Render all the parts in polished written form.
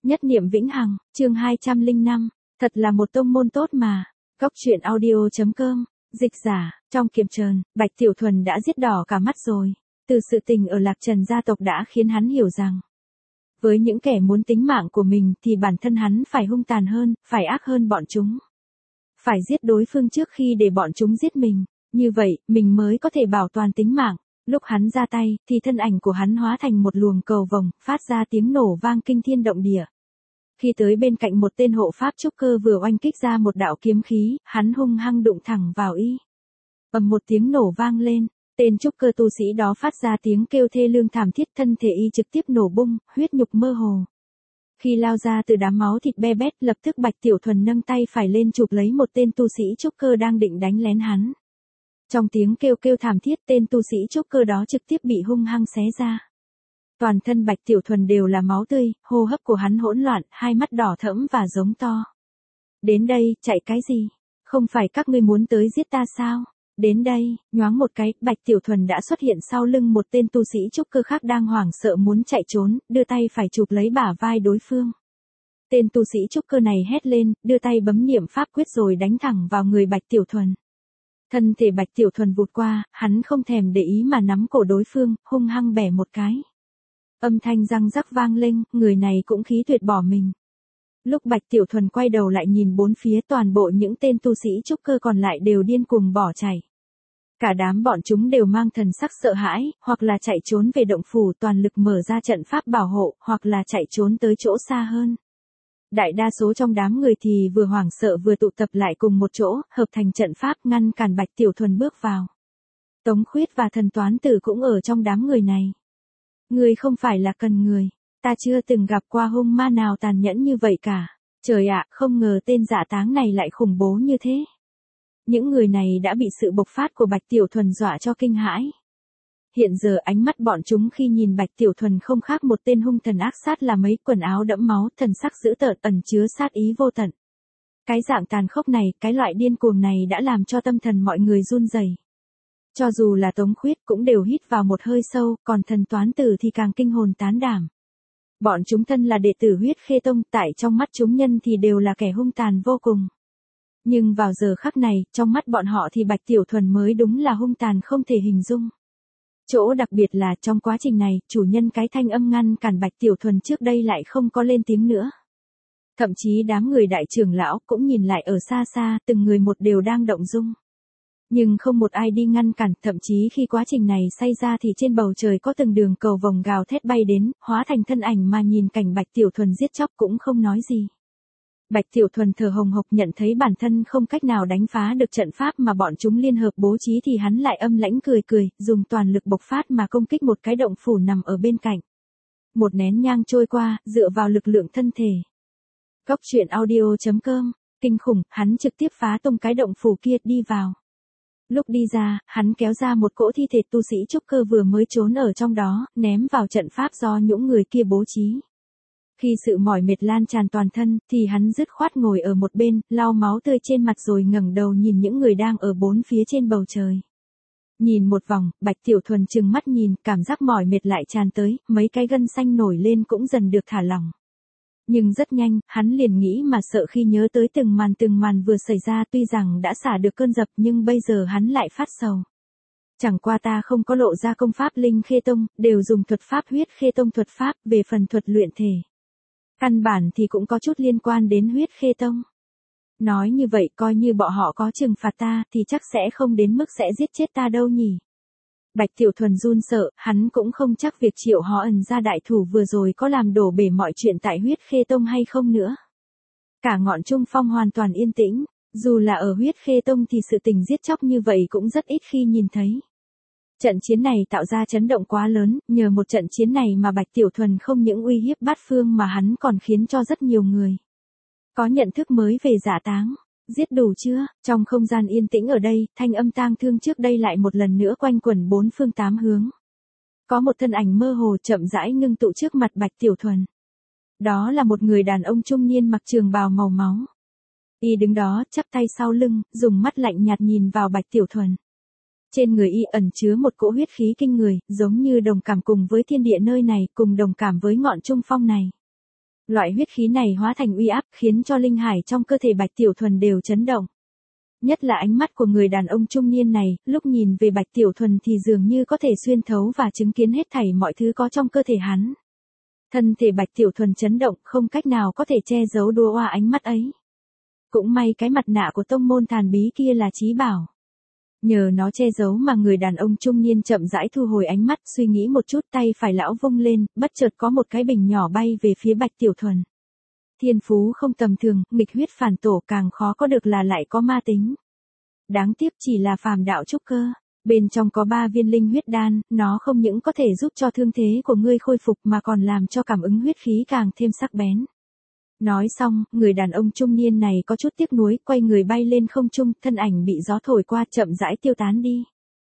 Nhất niệm vĩnh hằng, chương 205, thật là một tông môn tốt mà. Góc truyện audio.com, dịch giả, trong kiềm trần, Bạch Tiểu Thuần đã giết đỏ cả mắt rồi. Từ sự tình ở Lạc Trần gia tộc đã khiến hắn hiểu rằng, với những kẻ muốn tính mạng của mình thì bản thân hắn phải hung tàn hơn, phải ác hơn bọn chúng. Phải giết đối phương trước khi để bọn chúng giết mình, như vậy, mình mới có thể bảo toàn tính mạng. Lúc hắn ra tay, thì thân ảnh của hắn hóa thành một luồng cầu vồng, phát ra tiếng nổ vang kinh thiên động địa. Khi tới bên cạnh một tên hộ pháp trúc cơ vừa oanh kích ra một đạo kiếm khí, hắn hung hăng đụng thẳng vào y. Ầm một tiếng nổ vang lên, tên trúc cơ tu sĩ đó phát ra tiếng kêu thê lương thảm thiết, thân thể y trực tiếp nổ bung, huyết nhục mơ hồ. Khi lao ra từ đám máu thịt be bét, lập tức Bạch Tiểu Thuần nâng tay phải lên chụp lấy một tên tu sĩ trúc cơ đang định đánh lén hắn. Trong tiếng kêu kêu thảm thiết, tên tu sĩ trúc cơ đó trực tiếp bị hung hăng xé ra. Toàn thân Bạch Tiểu Thuần đều là máu tươi, hô hấp của hắn hỗn loạn, hai mắt đỏ thẫm và giống to. Đến đây, chạy cái gì? Không phải các ngươi muốn tới giết ta sao? Đến đây, nhoáng một cái, Bạch Tiểu Thuần đã xuất hiện sau lưng một tên tu sĩ trúc cơ khác đang hoảng sợ muốn chạy trốn, đưa tay phải chụp lấy bả vai đối phương. Tên tu sĩ trúc cơ này hét lên, đưa tay bấm niệm pháp quyết rồi đánh thẳng vào người Bạch Tiểu Thuần. Thân thể Bạch Tiểu Thuần vụt qua, hắn không thèm để ý mà nắm cổ đối phương, hung hăng bẻ một cái. Âm thanh răng rắc vang lên, người này cũng khí tuyệt bỏ mình. Lúc Bạch Tiểu Thuần quay đầu lại nhìn bốn phía, toàn bộ những tên tu sĩ trúc cơ còn lại đều điên cuồng bỏ chạy. Cả đám bọn chúng đều mang thần sắc sợ hãi, hoặc là chạy trốn về động phủ toàn lực mở ra trận pháp bảo hộ, hoặc là chạy trốn tới chỗ xa hơn. Đại đa số trong đám người thì vừa hoảng sợ vừa tụ tập lại cùng một chỗ, hợp thành trận pháp ngăn cản Bạch Tiểu Thuần bước vào. Tống Khuyết và Thần Toán Tử cũng ở trong đám người này. Người không phải là cần người, ta chưa từng gặp qua hung ma nào tàn nhẫn như vậy cả. Trời ạ, không ngờ tên dạ táng này lại khủng bố như thế. Những người này đã bị sự bộc phát của Bạch Tiểu Thuần dọa cho kinh hãi. Hiện giờ ánh mắt bọn chúng khi nhìn Bạch Tiểu Thuần không khác một tên hung thần ác sát, là mấy quần áo đẫm máu, thần sắc dữ tợn ẩn chứa sát ý vô tận. Cái dạng tàn khốc này, cái loại điên cuồng này đã làm cho tâm thần mọi người run rẩy. Cho dù là Tống Khuyết cũng đều hít vào một hơi sâu, còn Thần Toán Tử thì càng kinh hồn tán đảm. Bọn chúng thân là đệ tử Huyết Khê Tông, tại trong mắt chúng nhân thì đều là kẻ hung tàn vô cùng. Nhưng vào giờ khắc này, trong mắt bọn họ thì Bạch Tiểu Thuần mới đúng là hung tàn không thể hình dung. Chỗ đặc biệt là trong quá trình này, chủ nhân cái thanh âm ngăn cản Bạch Tiểu Thuần trước đây lại không có lên tiếng nữa. Thậm chí đám người đại trưởng lão cũng nhìn lại ở xa xa, từng người một đều đang động dung. Nhưng không một ai đi ngăn cản, thậm chí khi quá trình này xảy ra thì trên bầu trời có từng đường cầu vồng gào thét bay đến, hóa thành thân ảnh mà nhìn cảnh Bạch Tiểu Thuần giết chóc cũng không nói gì. Bạch Tiểu Thuần thở hồng hộc, nhận thấy bản thân không cách nào đánh phá được trận pháp mà bọn chúng liên hợp bố trí thì hắn lại âm lãnh cười cười, dùng toàn lực bộc phát mà công kích một cái động phủ nằm ở bên cạnh. Một nén nhang trôi qua, dựa vào lực lượng thân thể. Góc truyện audio.com, kinh khủng, hắn trực tiếp phá tung cái động phủ kia đi vào. Lúc đi ra, hắn kéo ra một cỗ thi thể tu sĩ trúc cơ vừa mới trốn ở trong đó, ném vào trận pháp do những người kia bố trí. Khi sự mỏi mệt lan tràn toàn thân, thì hắn dứt khoát ngồi ở một bên, lau máu tươi trên mặt rồi ngẩng đầu nhìn những người đang ở bốn phía trên bầu trời. Nhìn một vòng, Bạch Tiểu Thuần trừng mắt nhìn, cảm giác mỏi mệt lại tràn tới, mấy cái gân xanh nổi lên cũng dần được thả lỏng. Nhưng rất nhanh, hắn liền nghĩ mà sợ khi nhớ tới từng màn vừa xảy ra, tuy rằng đã xả được cơn dập nhưng bây giờ hắn lại phát sầu. Chẳng qua ta không có lộ ra công pháp Linh Khê Tông, đều dùng thuật pháp Huyết Khê Tông thuật pháp, về phần thuật luyện thể. Căn bản thì cũng có chút liên quan đến Huyết Khê Tông. Nói như vậy coi như bọn họ có trừng phạt ta thì chắc sẽ không đến mức sẽ giết chết ta đâu nhỉ. Bạch Tiểu Thuần run sợ, hắn cũng không chắc việc Triệu Họ Ẩn ra đại thủ vừa rồi có làm đổ bể mọi chuyện tại Huyết Khê Tông hay không nữa. Cả ngọn Trung Phong hoàn toàn yên tĩnh, dù là ở Huyết Khê Tông thì sự tình giết chóc như vậy cũng rất ít khi nhìn thấy. Trận chiến này tạo ra chấn động quá lớn, nhờ một trận chiến này mà Bạch Tiểu Thuần không những uy hiếp bát phương mà hắn còn khiến cho rất nhiều người có nhận thức mới về dạ táng. Giết đủ chưa? Trong không gian yên tĩnh ở đây, thanh âm tang thương trước đây lại một lần nữa quanh quẩn bốn phương tám hướng. Có một thân ảnh mơ hồ chậm rãi ngưng tụ trước mặt Bạch Tiểu Thuần. Đó là một người đàn ông trung niên mặc trường bào màu máu. Y đứng đó, chắp tay sau lưng, dùng mắt lạnh nhạt nhìn vào Bạch Tiểu Thuần. Trên người y ẩn chứa một cỗ huyết khí kinh người, giống như đồng cảm cùng với thiên địa nơi này, cùng đồng cảm với ngọn Trung Phong này. Loại huyết khí này hóa thành uy áp khiến cho linh hải trong cơ thể Bạch Tiểu Thuần đều chấn động. Nhất là ánh mắt của người đàn ông trung niên này, lúc nhìn về Bạch Tiểu Thuần thì dường như có thể xuyên thấu và chứng kiến hết thảy mọi thứ có trong cơ thể hắn. Thân thể Bạch Tiểu Thuần chấn động, không cách nào có thể che giấu đua oa ánh mắt ấy. Cũng may cái mặt nạ của tông môn thần bí kia là chí bảo. Nhờ nó che giấu mà người đàn ông trung niên chậm rãi thu hồi ánh mắt, suy nghĩ một chút, tay phải lão vung lên, bất chợt có một cái bình nhỏ bay về phía Bạch Tiểu Thuần. Thiên phú không tầm thường, nghịch huyết phản tổ, càng khó có được là lại có ma tính. Đáng tiếc chỉ là phàm đạo trúc cơ. Bên trong có 3 viên linh huyết đan, nó không những có thể giúp cho thương thế của ngươi khôi phục mà còn làm cho cảm ứng huyết khí càng thêm sắc bén. Nói xong, người đàn ông trung niên này có chút tiếc nuối, quay người bay lên không trung, thân ảnh bị gió thổi qua chậm rãi tiêu tán đi.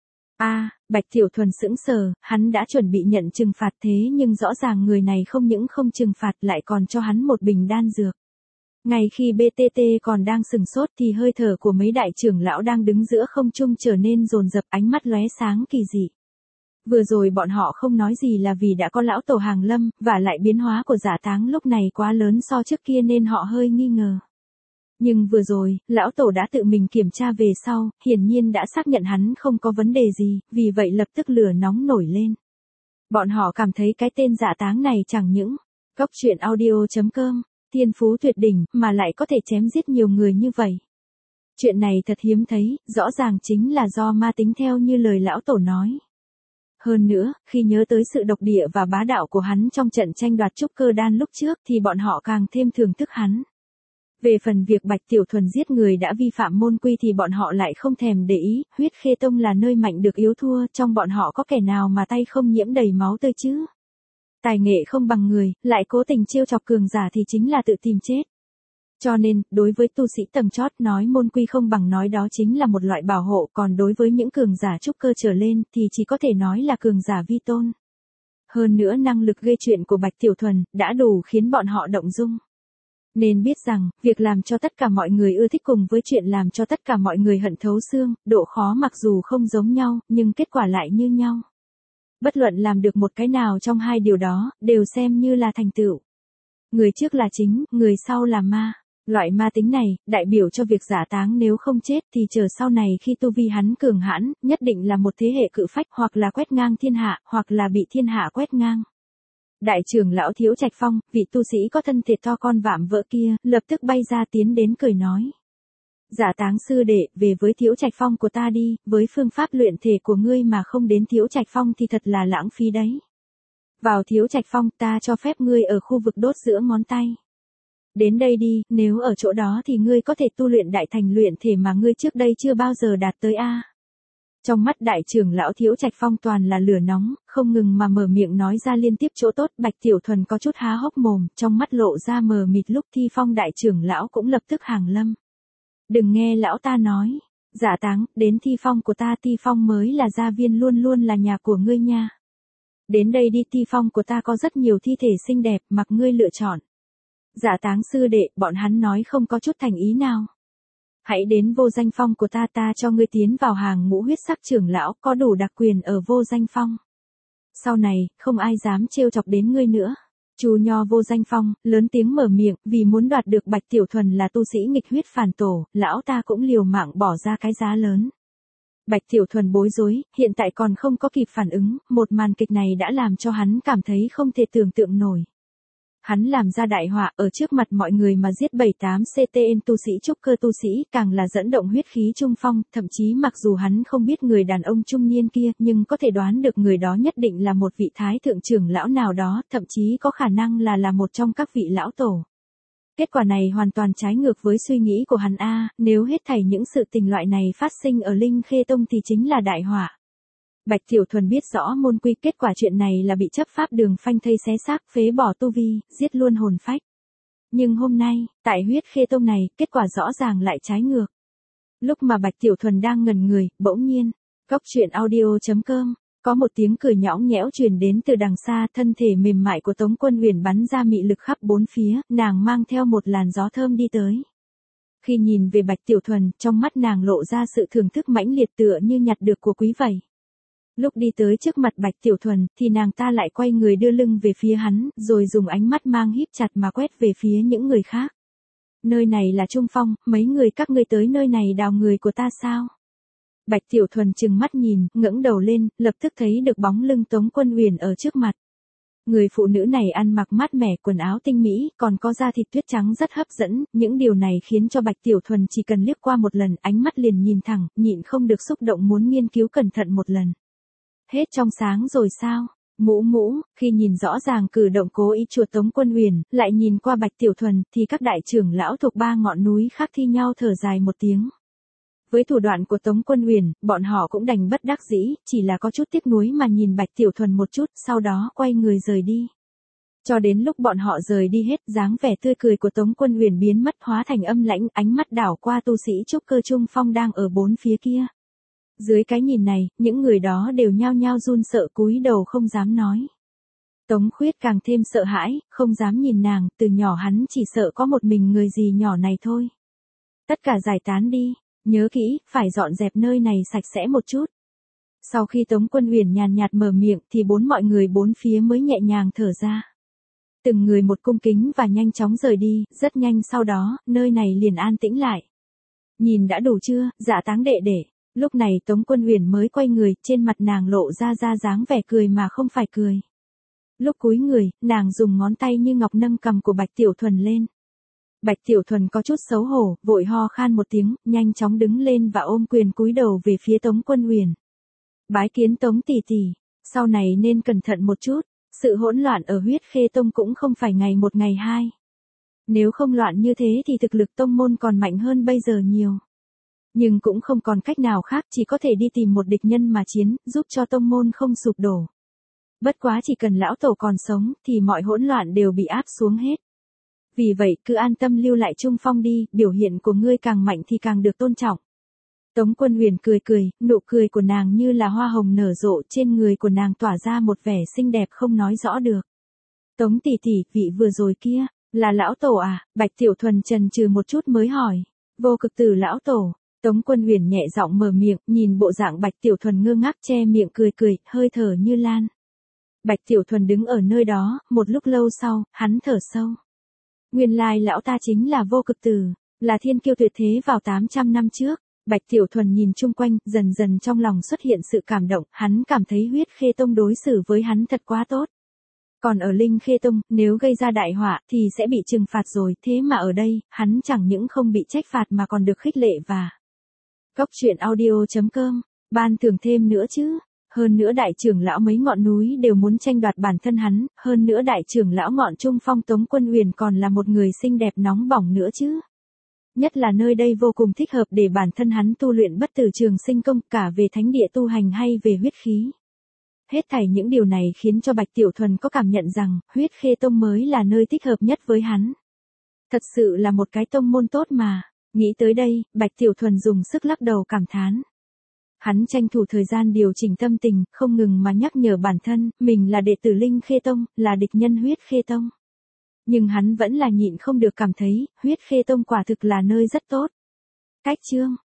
Bạch Tiểu Thuần sững sờ, hắn đã chuẩn bị nhận trừng phạt thế nhưng rõ ràng người này không những không trừng phạt lại còn cho hắn một bình đan dược. Ngay khi BTT còn đang sừng sốt thì hơi thở của mấy đại trưởng lão đang đứng giữa không trung trở nên dồn dập, ánh mắt lóe sáng kỳ dị. Vừa rồi bọn họ không nói gì là vì đã có lão tổ hàng lâm, và lại biến hóa của Giả Táng lúc này quá lớn so trước kia nên họ hơi nghi ngờ. Nhưng vừa rồi, lão tổ đã tự mình kiểm tra về sau, hiển nhiên đã xác nhận hắn không có vấn đề gì, vì vậy lập tức lửa nóng nổi lên. Bọn họ cảm thấy cái tên Giả Táng này chẳng những Cốc Truyện Audio.com, thiên phú tuyệt đỉnh, mà lại có thể chém giết nhiều người như vậy. Chuyện này thật hiếm thấy, rõ ràng chính là do ma tính theo như lời lão tổ nói. Hơn nữa, khi nhớ tới sự độc địa và bá đạo của hắn trong trận tranh đoạt trúc cơ đan lúc trước thì bọn họ càng thêm thưởng thức hắn. Về phần việc Bạch Tiểu Thuần giết người đã vi phạm môn quy thì bọn họ lại không thèm để ý, huyết khê tông là nơi mạnh được yếu thua, trong bọn họ có kẻ nào mà tay không nhiễm đầy máu tươi chứ. Tài nghệ không bằng người, lại cố tình trêu chọc cường giả thì chính là tự tìm chết. Cho nên, đối với tu sĩ tầng chót nói môn quy không bằng nói đó chính là một loại bảo hộ, còn đối với những cường giả trúc cơ trở lên thì chỉ có thể nói là cường giả vi tôn. Hơn nữa năng lực gây chuyện của Bạch Tiểu Thuần đã đủ khiến bọn họ động dung. Nên biết rằng, việc làm cho tất cả mọi người ưa thích cùng với chuyện làm cho tất cả mọi người hận thấu xương, độ khó mặc dù không giống nhau, nhưng kết quả lại như nhau. Bất luận làm được một cái nào trong hai điều đó, đều xem như là thành tựu. Người trước là chính, người sau là ma. Loại ma tính này, đại biểu cho việc Giả Táng nếu không chết thì chờ sau này khi tu vi hắn cường hãn, nhất định là một thế hệ cự phách, hoặc là quét ngang thiên hạ, hoặc là bị thiên hạ quét ngang. Đại trưởng lão Thiếu Trạch Phong, vị tu sĩ có thân thể to con vạm vỡ kia, lập tức bay ra tiến đến cười nói. Giả Táng sư đệ, về với Thiếu Trạch Phong của ta đi, với phương pháp luyện thể của ngươi mà không đến Thiếu Trạch Phong thì thật là lãng phí đấy. Vào Thiếu Trạch Phong, ta cho phép ngươi ở khu vực đốt giữa ngón tay. Đến đây đi, nếu ở chỗ đó thì ngươi có thể tu luyện đại thành luyện thể mà ngươi trước đây chưa bao giờ đạt tới a. Trong mắt đại trưởng lão Thiếu Trạch Phong toàn là lửa nóng, không ngừng mà mở miệng nói ra liên tiếp chỗ tốt. Bạch Tiểu Thuần có chút há hốc mồm, trong mắt lộ ra mờ mịt, lúc Thi Phong đại trưởng lão cũng lập tức hàng lâm. Đừng nghe lão ta nói, Giả Táng, đến Thi Phong của ta, Thi Phong mới là gia viên, luôn luôn là nhà của ngươi nha. Đến đây đi, Thi Phong của ta có rất nhiều thi thể xinh đẹp, mặc ngươi lựa chọn. Giả Táng sư đệ, bọn hắn nói không có chút thành ý nào. Hãy đến Vô Danh Phong của ta, ta cho ngươi tiến vào hàng ngũ huyết sắc trưởng lão, có đủ đặc quyền ở Vô Danh Phong. Sau này, không ai dám trêu chọc đến ngươi nữa. Chu Nho Vô Danh Phong, lớn tiếng mở miệng, vì muốn đoạt được Bạch Tiểu Thuần là tu sĩ nghịch huyết phản tổ, lão ta cũng liều mạng bỏ ra cái giá lớn. Bạch Tiểu Thuần bối rối, hiện tại còn không có kịp phản ứng, một màn kịch này đã làm cho hắn cảm thấy không thể tưởng tượng nổi. Hắn làm ra đại họa ở trước mặt mọi người mà giết 7-8 CTN tu sĩ trúc cơ tu sĩ, càng là dẫn động huyết khí trung phong, thậm chí mặc dù hắn không biết người đàn ông trung niên kia, nhưng có thể đoán được người đó nhất định là một vị thái thượng trưởng lão nào đó, thậm chí có khả năng là một trong các vị lão tổ. Kết quả này hoàn toàn trái ngược với suy nghĩ của hắn nếu hết thảy những sự tình loại này phát sinh ở Linh Khê Tông thì chính là đại họa. Bạch Tiểu Thuần biết rõ môn quy, kết quả chuyện này là bị chấp pháp đường phanh thây xé xác, phế bỏ tu vi, giết luôn hồn phách. Nhưng hôm nay, tại huyết khê tông này, kết quả rõ ràng lại trái ngược. Lúc mà Bạch Tiểu Thuần đang ngẩn người, bỗng nhiên, Cốc Truyện Audio.com, có một tiếng cười nhõng nhẽo truyền đến từ đằng xa, thân thể mềm mại của Tống Quân Huyền bắn ra mị lực khắp bốn phía, nàng mang theo một làn gió thơm đi tới. Khi nhìn về Bạch Tiểu Thuần, trong mắt nàng lộ ra sự thưởng thức mãnh liệt, tựa như nhặt được của quý vậy. Lúc đi tới trước mặt Bạch Tiểu Thuần, thì nàng ta lại quay người đưa lưng về phía hắn, rồi dùng ánh mắt mang híp chặt mà quét về phía những người khác. Nơi này là Trung Phong, mấy người các ngươi tới nơi này đào người của ta sao? Bạch Tiểu Thuần trừng mắt nhìn, ngẩng đầu lên, lập tức thấy được bóng lưng Tống Quân Uyển ở trước mặt. Người phụ nữ này ăn mặc mát mẻ, quần áo tinh mỹ, còn có da thịt tuyết trắng rất hấp dẫn, những điều này khiến cho Bạch Tiểu Thuần chỉ cần liếc qua một lần, ánh mắt liền nhìn thẳng, nhịn không được xúc động muốn nghiên cứu cẩn thận một lần. Hết trong sáng rồi sao? Mũ mũ, khi nhìn rõ ràng cử động cố ý chuột Tống Quân Uyển, lại nhìn qua Bạch Tiểu Thuần, thì các đại trưởng lão thuộc ba ngọn núi khác thi nhau thở dài một tiếng. Với thủ đoạn của Tống Quân Uyển, bọn họ cũng đành bất đắc dĩ, chỉ là có chút tiếc nuối mà nhìn Bạch Tiểu Thuần một chút, sau đó quay người rời đi. Cho đến lúc bọn họ rời đi hết, dáng vẻ tươi cười của Tống Quân Uyển biến mất, hóa thành âm lãnh, ánh mắt đảo qua tu sĩ trúc cơ Trung Phong đang ở bốn phía kia. Dưới cái nhìn này, những người đó đều nhao nhao run sợ cúi đầu không dám nói. Tống Khuyết càng thêm sợ hãi, không dám nhìn nàng, từ nhỏ hắn chỉ sợ có một mình người gì nhỏ này thôi. Tất cả giải tán đi, nhớ kỹ, phải dọn dẹp nơi này sạch sẽ một chút. Sau khi Tống Quân Uyển nhàn nhạt mở miệng thì mọi người bốn phía mới nhẹ nhàng thở ra. Từng người một cung kính và nhanh chóng rời đi, rất nhanh sau đó, nơi này liền an tĩnh lại. Nhìn đã đủ chưa, Dạ Táng đệ đệ. Lúc này Tống Quân Uyển mới quay người, trên mặt nàng lộ ra dáng vẻ cười mà không phải cười. Lúc cúi người, nàng dùng ngón tay như ngọc nâng cằm của Bạch Tiểu Thuần lên. Bạch Tiểu Thuần có chút xấu hổ, vội ho khan một tiếng, nhanh chóng đứng lên và ôm quyền cúi đầu về phía Tống Quân Uyển. Bái kiến Tống tỷ tỷ, sau này nên cẩn thận một chút, sự hỗn loạn ở Huyết Khê Tông cũng không phải ngày một ngày hai. Nếu không loạn như thế thì thực lực tông môn còn mạnh hơn bây giờ nhiều. Nhưng cũng không còn cách nào khác, chỉ có thể đi tìm một địch nhân mà chiến, giúp cho tông môn không sụp đổ. Bất quá chỉ cần lão tổ còn sống, thì mọi hỗn loạn đều bị áp xuống hết. Vì vậy, cứ an tâm lưu lại Trung Phong đi, biểu hiện của ngươi càng mạnh thì càng được tôn trọng. Tống Quân Uyển cười cười, nụ cười của nàng như là hoa hồng nở rộ, trên người của nàng tỏa ra một vẻ xinh đẹp không nói rõ được. Tống tỷ tỷ, vị vừa rồi kia, là lão tổ à? Bạch Tiểu Thuần chần chừ một chút mới hỏi. Vô Cực Tử lão tổ. Tống Quân Uyển nhẹ giọng mở miệng, nhìn bộ dạng Bạch Tiểu Thuần ngơ ngác che miệng cười cười, hơi thở như lan. Bạch Tiểu Thuần đứng ở nơi đó, một lúc lâu sau, hắn thở sâu. Nguyên lai lão ta chính là Vô Cực Tử, là thiên kiêu tuyệt thế vào 800 năm trước. Bạch Tiểu Thuần nhìn chung quanh, dần dần trong lòng xuất hiện sự cảm động, hắn cảm thấy Huyết Khê Tông đối xử với hắn thật quá tốt. Còn ở Linh Khê Tông, nếu gây ra đại họa thì sẽ bị trừng phạt rồi, thế mà ở đây, hắn chẳng những không bị trách phạt mà còn được khích lệ và Cốc truyện audio.com, ban thưởng thêm nữa chứ. Hơn nữa đại trưởng lão mấy ngọn núi đều muốn tranh đoạt bản thân hắn, hơn nữa đại trưởng lão ngọn Trung Phong Tống Quân Uyển còn là một người xinh đẹp nóng bỏng nữa chứ. Nhất là nơi đây vô cùng thích hợp để bản thân hắn tu luyện bất tử trường sinh công, cả về thánh địa tu hành hay về huyết khí. Hết thảy những điều này khiến cho Bạch Tiểu Thuần có cảm nhận rằng, Huyết Khê Tông mới là nơi thích hợp nhất với hắn. Thật sự là một cái tông môn tốt mà. Nghĩ tới đây, Bạch Tiểu Thuần dùng sức lắc đầu cảm thán. Hắn tranh thủ thời gian điều chỉnh tâm tình, không ngừng mà nhắc nhở bản thân, mình là đệ tử Linh Khê Tông, là địch nhân Huyết Khê Tông. Nhưng hắn vẫn là nhịn không được cảm thấy, Huyết Khê Tông quả thực là nơi rất tốt. Cách chương